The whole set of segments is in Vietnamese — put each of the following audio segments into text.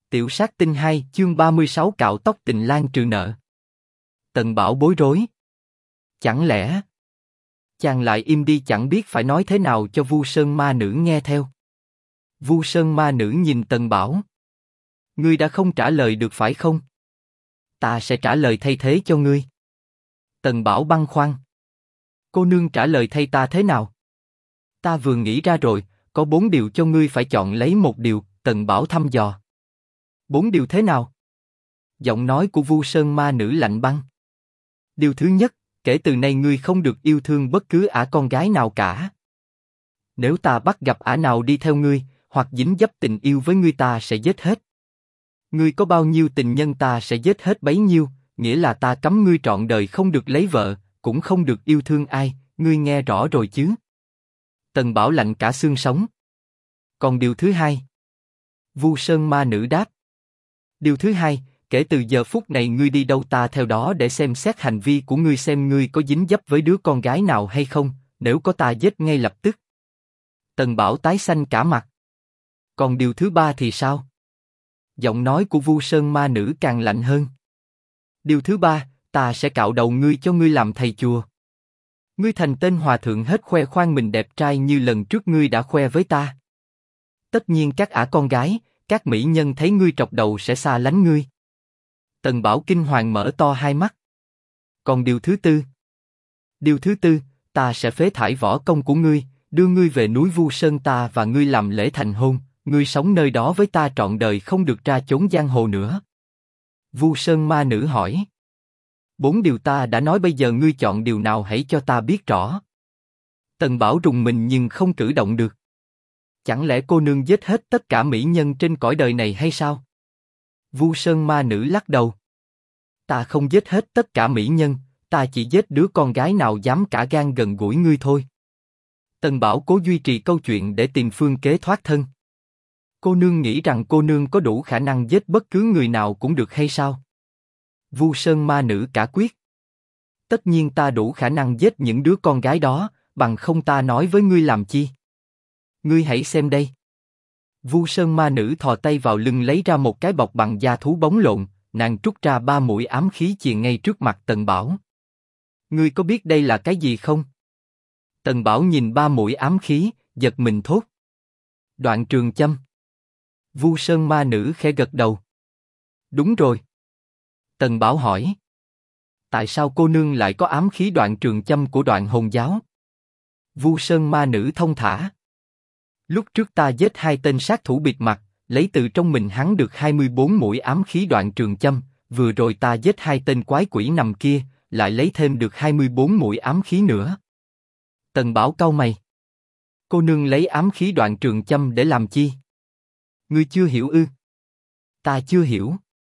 Tiểu sát tinh 2 chương 36 cạo tóc Tình Lang trừ nợ. Tần Bảo bối rối. Chẳng lẽ chàng lại im đi chẳng biết phải nói thế nào cho Vu Sơn ma nữ nghe theo. Vu Sơn ma nữ nhìn Tần Bảo. Ngươi đã không trả lời được phải không? Ta sẽ trả lời thay thế cho ngươi. Tần Bảo băn khoăn. Cô nương trả lời thay ta thế nào? Ta vừa nghĩ ra rồi, có 4 điều cho ngươi phải chọn lấy một điều. Tần Bảo thăm dò. 4 điều thế nào? Giọng nói của Vu Sơn ma nữ lạnh băng. Điều thứ nhất, kể từ nay ngươi không được yêu thương bất cứ ả con gái nào cả. Nếu ta bắt gặp ả nào đi theo ngươi, hoặc dính dấp tình yêu với ngươi ta sẽ giết hết. Ngươi có bao nhiêu tình nhân ta sẽ giết hết bấy nhiêu, nghĩa là ta cấm ngươi trọn đời không được lấy vợ, cũng không được yêu thương ai, ngươi nghe rõ rồi chứ? Tần Bảo lạnh cả xương sống. Còn điều thứ hai? Vu Sơn ma nữ đáp. Điều thứ hai, kể từ giờ phút này ngươi đi đâu ta theo đó để xem xét hành vi của ngươi xem ngươi có dính dấp với đứa con gái nào hay không, nếu có ta giết ngay lập tức. Tần Bảo tái xanh cả mặt. Còn điều thứ ba thì sao? Giọng nói của Vu Sơn ma nữ càng lạnh hơn. Điều thứ ba, ta sẽ cạo đầu ngươi cho ngươi làm thầy chùa. Ngươi thành tên hòa thượng hết khoe khoang mình đẹp trai như lần trước ngươi đã khoe với ta. Tất nhiên các ả con gái, các mỹ nhân thấy ngươi trọc đầu sẽ xa lánh ngươi. Tần Bảo kinh hoàng mở to hai mắt. Còn điều thứ tư? Điều thứ tư, ta sẽ phế thải võ công của ngươi, đưa ngươi về núi Vu Sơn ta và ngươi làm lễ thành hôn, ngươi sống nơi đó với ta trọn đời không được ra chốn giang hồ nữa. Vu Sơn ma nữ hỏi. 4 điều ta đã nói bây giờ ngươi chọn điều nào hãy cho ta biết rõ. Tần Bảo rùng mình nhưng không cử động được. Chẳng lẽ cô nương giết hết tất cả mỹ nhân trên cõi đời này hay sao? Vu Sơn ma nữ lắc đầu. Ta không giết hết tất cả mỹ nhân, ta chỉ giết đứa con gái nào dám cả gan gần gũi ngươi thôi. Tần Bảo cố duy trì câu chuyện để tìm phương kế thoát thân. Cô nương nghĩ rằng cô nương có đủ khả năng giết bất cứ người nào cũng được hay sao? Vu Sơn ma nữ cả quyết. Tất nhiên ta đủ khả năng giết những đứa con gái đó, bằng không ta nói với ngươi làm chi? Ngươi hãy xem đây. Vu Sơn ma nữ thò tay vào lưng lấy ra một cái bọc bằng da thú bóng lộn, nàng trút ra 3 mũi ám khí chìa ngay trước mặt Tần Bảo. Ngươi có biết đây là cái gì không? Tần Bảo nhìn 3 mũi ám khí, giật mình thốt. Đoạn trường châm. Vu Sơn ma nữ khẽ gật đầu. Đúng rồi. Tần Bảo hỏi. Tại sao cô nương lại có ám khí đoạn trường châm của Đoạn Hồn giáo? Vu Sơn ma nữ thông thả. Lúc trước ta giết 2 tên sát thủ bịt mặt, lấy từ trong mình hắn được 24 mũi ám khí đoạn trường châm, vừa rồi ta giết 2 tên quái quỷ nằm kia, lại lấy thêm được 24 mũi ám khí nữa. Tần Bảo cau mày. Cô nương lấy ám khí đoạn trường châm để làm chi? Ngươi chưa hiểu ư? Ta chưa hiểu.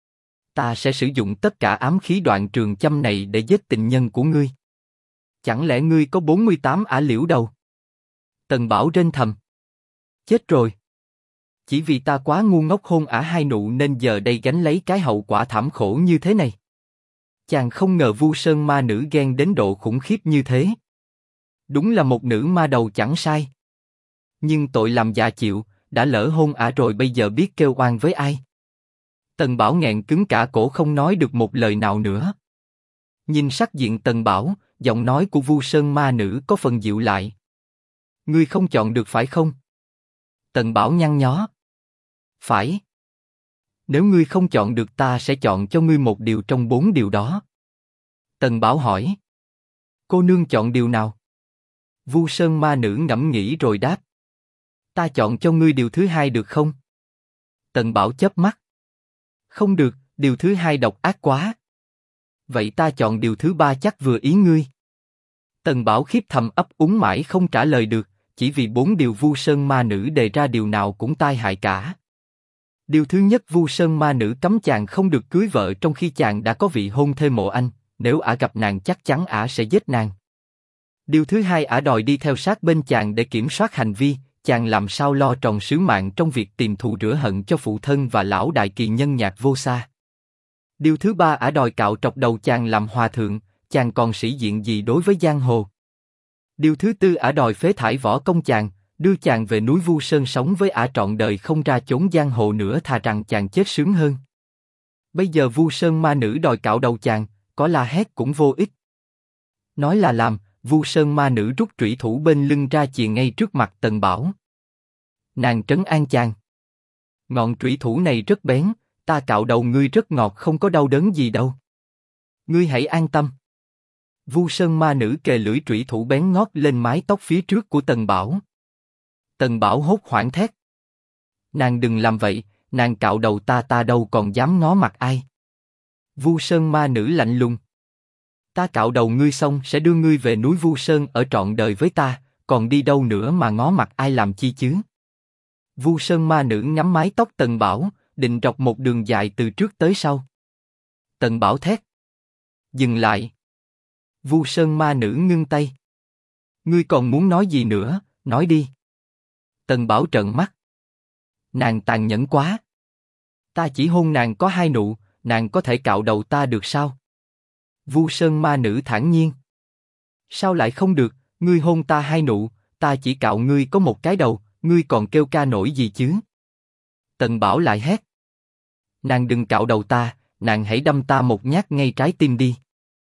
Ta sẽ sử dụng tất cả ám khí đoạn trường châm này để giết tình nhân của ngươi. Chẳng lẽ ngươi có 48 ả liễu đầu? Tần Bảo rên thầm. Chết rồi. Chỉ vì ta quá ngu ngốc hôn ả 2 nụ nên giờ đây gánh lấy cái hậu quả thảm khổ như thế này. Chàng không ngờ Vu Sơn ma nữ ghen đến độ khủng khiếp như thế. Đúng là một nữ ma đầu chẳng sai. Nhưng tội làm già chịu, đã lỡ hôn ả rồi bây giờ biết kêu oan với ai? Tần Bảo nghẹn cứng cả cổ không nói được một lời nào nữa. Nhìn sắc diện Tần Bảo, giọng nói của Vu Sơn ma nữ có phần dịu lại. Ngươi không chọn được phải không? Tần Bảo nhăn nhó. Phải. Nếu ngươi không chọn được ta sẽ chọn cho ngươi một điều trong 4 điều đó. Tần Bảo hỏi. Cô nương chọn điều nào? Vu Sơn ma nữ ngẫm nghĩ rồi đáp. Ta chọn cho ngươi điều thứ 2 được không? Tần Bảo chớp mắt. Không được, điều thứ 2 độc ác quá. Vậy ta chọn điều thứ 3 chắc vừa ý ngươi. Tần Bảo khiếp thầm ấp úng mãi không trả lời được, chỉ vì 4 điều Vu Sơn ma nữ đề ra điều nào cũng tai hại cả. Điều thứ nhất Vu Sơn ma nữ cấm chàng không được cưới vợ trong khi chàng đã có vị hôn thê Mộ Anh, nếu ả gặp nàng chắc chắn ả sẽ giết nàng. Điều thứ hai ả đòi đi theo sát bên chàng để kiểm soát hành vi, chàng làm sao lo tròn sứ mạng trong việc tìm thù rửa hận cho phụ thân và lão đại kỳ nhân Nhạc Vô Sa. Điều thứ ba ả đòi cạo trọc đầu chàng làm hòa thượng, chàng còn sĩ diện gì đối với giang hồ. Điều thứ tư ả đòi phế thải võ công chàng, Đưa chàng về núi Vu Sơn sống với ả trọn đời không ra chốn giang hồ nữa, thà rằng chàng chết sướng hơn. Bây giờ Vu Sơn ma nữ đòi cạo đầu chàng, có la hét cũng vô ích. Nói là làm, Vu Sơn ma nữ rút trủy thủ bên lưng ra chìa ngay trước mặt Tần Bảo. Nàng trấn an chàng. Ngọn trủy thủ này rất bén, ta cạo đầu ngươi rất ngọt, không có đau đớn gì đâu. Ngươi hãy an tâm. Vu Sơn ma nữ kề lưỡi trủy thủ bén ngót lên mái tóc phía trước của Tần Bảo. Tần Bảo hốt hoảng thét. Nàng đừng làm vậy, nàng cạo đầu ta đâu còn dám ngó mặt ai. Vu Sơn ma nữ lạnh lùng. Ta cạo đầu ngươi xong sẽ đưa ngươi về núi Vu Sơn ở trọn đời với ta, còn đi đâu nữa mà ngó mặt ai làm chi chứ? Vu Sơn ma nữ ngắm mái tóc Tần Bảo, định rọc một đường dài từ trước tới sau. Tần Bảo thét. Dừng lại. Vu Sơn ma nữ ngưng tay. Ngươi còn muốn nói gì nữa, nói đi. Tần Bảo trợn mắt. Nàng tàn nhẫn quá. Ta chỉ hôn nàng có 2 nụ, nàng có thể cạo đầu ta được sao? Vu Sơn ma nữ thản nhiên. Sao lại không được, ngươi hôn ta 2 nụ, ta chỉ cạo ngươi có 1 cái đầu, ngươi còn kêu ca nổi gì chứ? Tần Bảo lại hét. Nàng đừng cạo đầu ta, nàng hãy đâm ta 1 nhát ngay trái tim đi.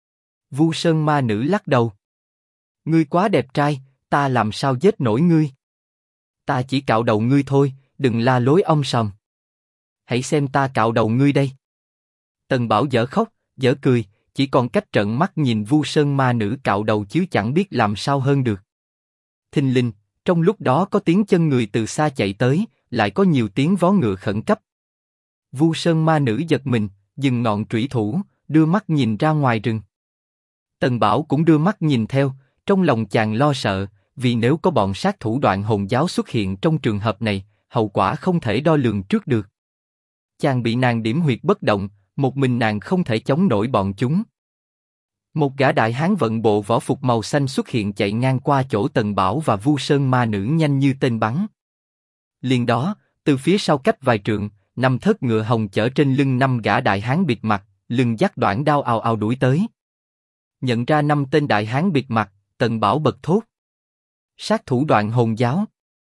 Vu Sơn ma nữ lắc đầu. Ngươi quá đẹp trai, ta làm sao giết nổi ngươi? Ta chỉ cạo đầu ngươi thôi, đừng la lối om sòm. Hãy xem ta cạo đầu ngươi đây. Tần Bảo dở khóc, dở cười, chỉ còn cách trợn mắt nhìn Vu Sơn ma nữ cạo đầu chứ chẳng biết làm sao hơn được. Thình lình, trong lúc đó có tiếng chân người từ xa chạy tới, lại có nhiều tiếng vó ngựa khẩn cấp. Vu Sơn ma nữ giật mình, dừng ngọn trủy thủ, đưa mắt nhìn ra ngoài rừng. Tần Bảo cũng đưa mắt nhìn theo, trong lòng chàng lo sợ, vì nếu có bọn sát thủ Đoạn Hồn giáo xuất hiện trong trường hợp này, hậu quả không thể đo lường trước được. Chàng bị nàng điểm huyệt bất động, một mình nàng không thể chống nổi bọn chúng. Một gã đại hán vận bộ võ phục màu xanh xuất hiện chạy ngang qua chỗ Tần Bảo và Vu Sơn ma nữ nhanh như tên bắn. Liền đó, từ phía sau cách vài trượng, 5 thớt ngựa hồng chở trên lưng 5 gã đại hán bịt mặt, lưng dắt đoạn đao ào ào đuổi tới. Nhận ra 5 tên đại hán bịt mặt, Tần Bảo bật thốt. Sát thủ Đoạn Hồn giáo.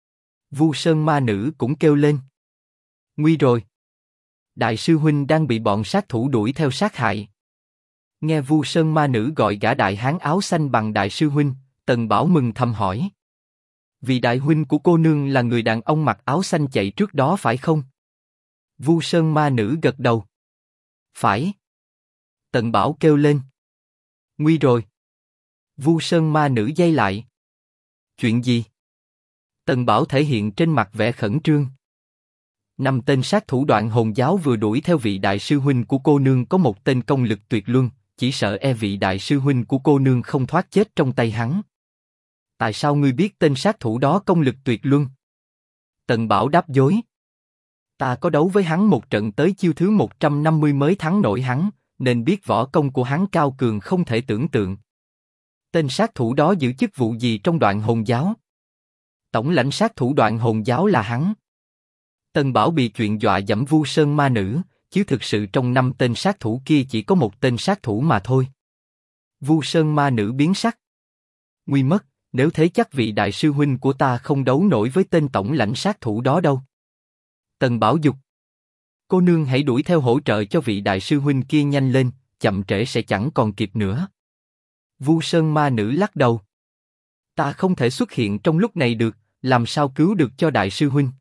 Vu Sơn ma nữ cũng kêu lên. Nguy rồi. Đại sư huynh đang bị bọn sát thủ đuổi theo sát hại. Nghe Vu Sơn ma nữ gọi gã đại hán áo xanh bằng đại sư huynh, Tần Bảo mừng thầm hỏi. Vì đại huynh của cô nương là người đàn ông mặc áo xanh chạy trước đó phải không? Vu Sơn ma nữ gật đầu. Phải. Tần Bảo kêu lên. Nguy rồi. Vu Sơn ma nữ giây lại. Chuyện gì? Tần Bảo thể hiện trên mặt vẻ khẩn trương. 5 tên sát thủ Đoạn Hồn giáo vừa đuổi theo vị đại sư huynh của cô nương, có một tên công lực tuyệt luân, chỉ sợ vị đại sư huynh của cô nương không thoát chết trong tay hắn. Tại sao ngươi biết tên sát thủ đó công lực tuyệt luân? Tần Bảo đáp dối. Ta có đấu với hắn một trận tới chiêu thứ 150 mới thắng nổi hắn, nên biết võ công của hắn cao cường không thể tưởng tượng. Tên sát thủ đó giữ chức vụ gì trong Đoạn Hồn giáo? Tổng lãnh sát thủ Đoạn Hồn giáo là hắn. Tần Bảo bị chuyện dọa dẫm Vu Sơn ma nữ, chứ thực sự trong 5 tên sát thủ kia chỉ có một tên sát thủ mà thôi. Vu Sơn ma nữ biến sắc. Nguy mất, nếu thế chắc vị đại sư huynh của ta không đấu nổi với tên tổng lãnh sát thủ đó đâu. Tần Bảo dục. Cô nương hãy đuổi theo hỗ trợ cho vị đại sư huynh kia nhanh lên, chậm trễ sẽ chẳng còn kịp nữa. Vu Sơn ma nữ lắc đầu. Ta không thể xuất hiện trong lúc này được, làm sao cứu được cho đại sư huynh?